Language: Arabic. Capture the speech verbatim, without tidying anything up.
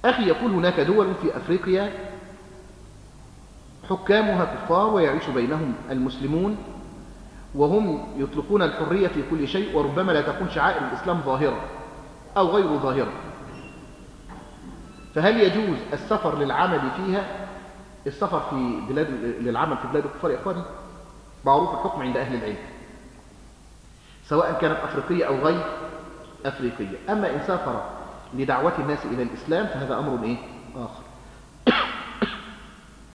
أخي يقول هناك دول في أفريقيا حكامها كفار ويعيش بينهم المسلمون وهم يطلقون الحرية في كل شيء، وربما لا تكون شعائر الإسلام ظاهرة أو غير ظاهرة، فهل يجوز السفر للعمل فيها؟ السفر في بلاد للعمل في بلاد الكفار يا إخواني معروف الحكم عند أهل العلم، سواء كانت أفريقية أو غير أفريقية. أما إن سافر لدعوة الناس إلى الإسلام فهذا أمر إيه؟ آخر.